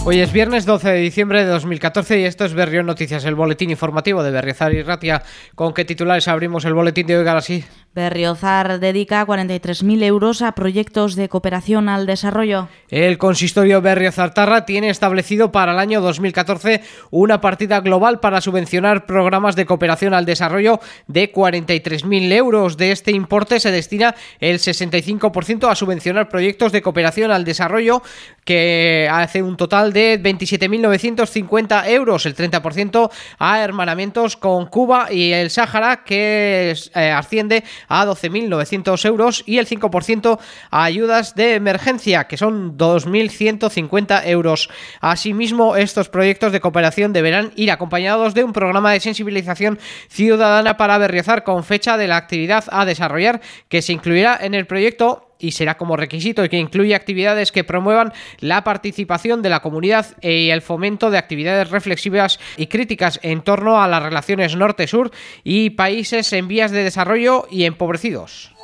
Hoy es viernes 12 de diciembre de 2014 y esto es Berrión Noticias, el boletín informativo de Berriozar y Ratia. ¿Con qué titulares abrimos el boletín de hoy, Garasi? Berriozar dedica 43.000 euros a proyectos de cooperación al desarrollo. El consistorio berriozartarra tiene establecido para el año 2014 una partida global para subvencionar programas de cooperación al desarrollo de 43.000 euros. De este importe se destina el 65% a subvencionar proyectos de cooperación al desarrollo, que hace un total de 27.950 euros, el 30% a hermanamientos con Cuba y el Sáhara, que asciende a 12.900 euros, y el 5% a ayudas de emergencia, que son 2.150 euros. Asimismo, estos proyectos de cooperación deberán ir acompañados de un programa de sensibilización ciudadana para Berriozar con fecha de la actividad a desarrollar, que se incluirá en el proyecto y será como requisito, y que incluye actividades que promuevan la participación de la comunidad y el fomento de actividades reflexivas y críticas en torno a las relaciones norte-sur y países en vías de desarrollo y empobrecidos.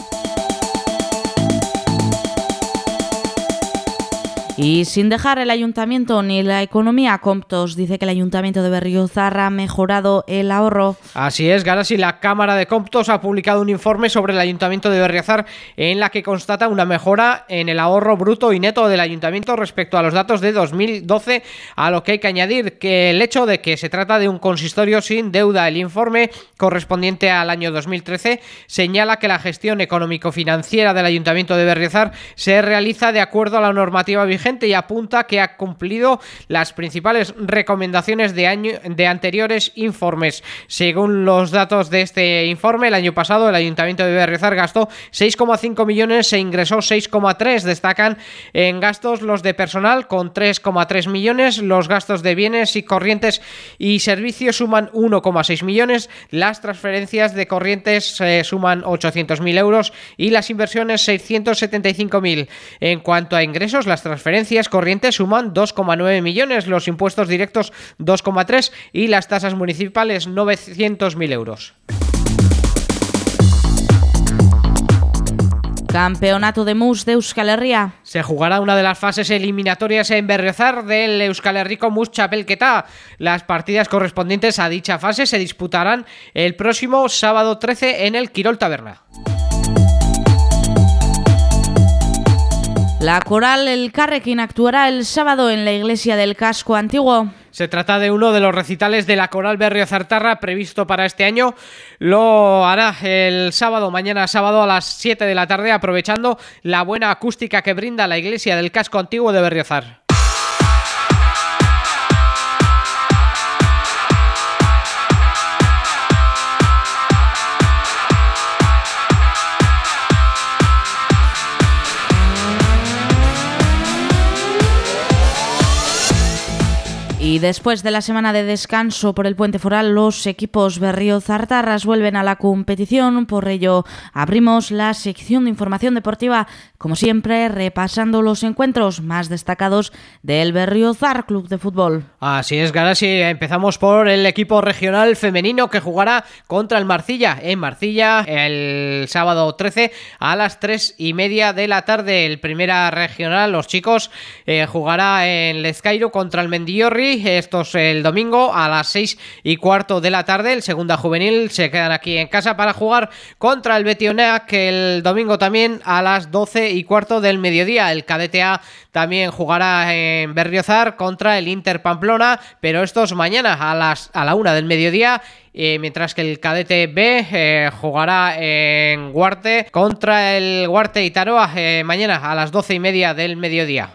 Y sin dejar el ayuntamiento ni la economía, Comptos dice que el ayuntamiento de Berriozar ha mejorado el ahorro. Así es, Garasi, la Cámara de Comptos ha publicado un informe sobre el ayuntamiento de Berriozar en la que constata una mejora en el ahorro bruto y neto del ayuntamiento respecto a los datos de 2012, a lo que hay que añadir que el hecho de que se trata de un consistorio sin deuda. El informe correspondiente al año 2013 señala que la gestión económico-financiera del ayuntamiento de Berriozar se realiza de acuerdo a la normativa vigente y apunta que ha cumplido las principales recomendaciones de anteriores informes. Según los datos de este informe, el año pasado el Ayuntamiento de Berriozar gastó 6,5 millones e ingresó 6,3. Destacan en gastos los de personal con 3,3 millones, los gastos de bienes y corrientes y servicios suman 1,6 millones, las transferencias de corrientes suman 800.000 euros y las inversiones 675.000. En cuanto a ingresos, las transferencias corrientes suman 2,9 millones, los impuestos directos 2,3 y las tasas municipales 900.000 euros. Campeonato de Mus de Euskal Herria. Se jugará una de las fases eliminatorias en Berriozar del Euskal Herriko Mus Txapelketa. Las partidas correspondientes a dicha fase se disputarán el próximo sábado 13 en el Quirol Taberna. La coral Elkarrekin actuará el sábado en la iglesia del Casco Antiguo. Se trata de uno de los recitales de la coral berriozartarra previsto para este año. Lo hará el sábado, mañana sábado a las 7 de la tarde, aprovechando la buena acústica que brinda la iglesia del Casco Antiguo de Berriozar. Y después de la semana de descanso por el puente foral, los equipos berriozartarras vuelven a la competición. Por ello, abrimos la sección de información deportiva, como siempre, repasando los encuentros más destacados del Berriozar Club de Fútbol. Así es, Garasi. Empezamos por el equipo regional femenino que jugará contra el Marcilla en Marcilla el sábado 13 a las 3:30 de la tarde. El primera regional, los chicos, jugará en Lezcairu contra el Mendillorri. Esto es el domingo a las 6:15 de la tarde. El segunda juvenil se quedan aquí en casa para jugar contra el Betioneac el domingo también a las 12:15 del mediodía. El cadete A también jugará en Berriozar contra el Inter Pamplona, pero esto es mañana a la 1 del mediodía. Mientras que el cadete B jugará en Guarte contra el Guarte Itaroa mañana a las 12:30 del mediodía.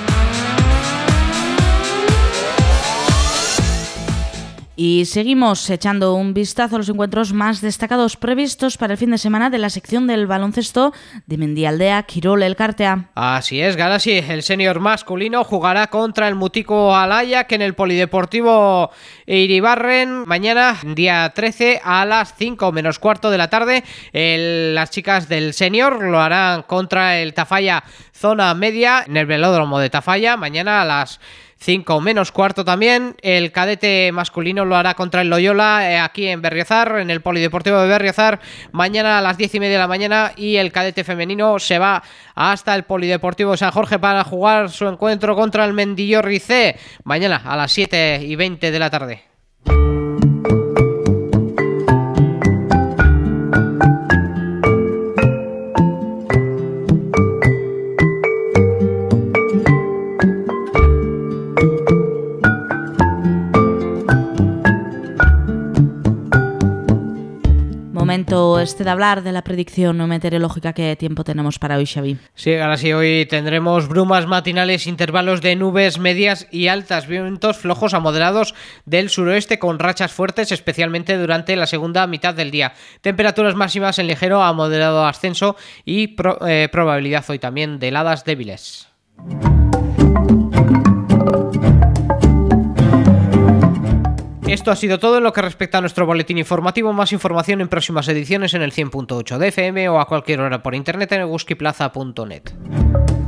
Y seguimos echando un vistazo a los encuentros más destacados previstos para el fin de semana de la sección del baloncesto de Mendialdea Quirol Elkartea. Así es, Garasi. El senior masculino jugará contra el Mutiko Alayak en el Polideportivo Iribarren mañana, día 13, a las 5:15 de la tarde. Las chicas del senior lo harán contra el Tafalla zona media en el velódromo de Tafalla, mañana a las 5 menos cuarto también. El cadete masculino lo hará contra el Loyola aquí en Berriozar, en el Polideportivo de Berriozar, mañana a las 10:30 de la mañana, y el cadete femenino se va hasta el Polideportivo de San Jorge para jugar su encuentro contra el Mendillorri C, mañana a las 7:20 de la tarde. Momento de hablar de la predicción meteorológica. ¿Qué tiempo tenemos para hoy, Xavi? Sí, ahora sí, hoy tendremos brumas matinales, intervalos de nubes medias y altas, vientos flojos a moderados del suroeste con rachas fuertes, especialmente durante la segunda mitad del día. Temperaturas máximas en ligero a moderado ascenso y probabilidad hoy también de heladas débiles. Esto ha sido todo en lo que respecta a nuestro boletín informativo. Más información en próximas ediciones en el 100.8 de FM o a cualquier hora por internet en eguskiplaza.net.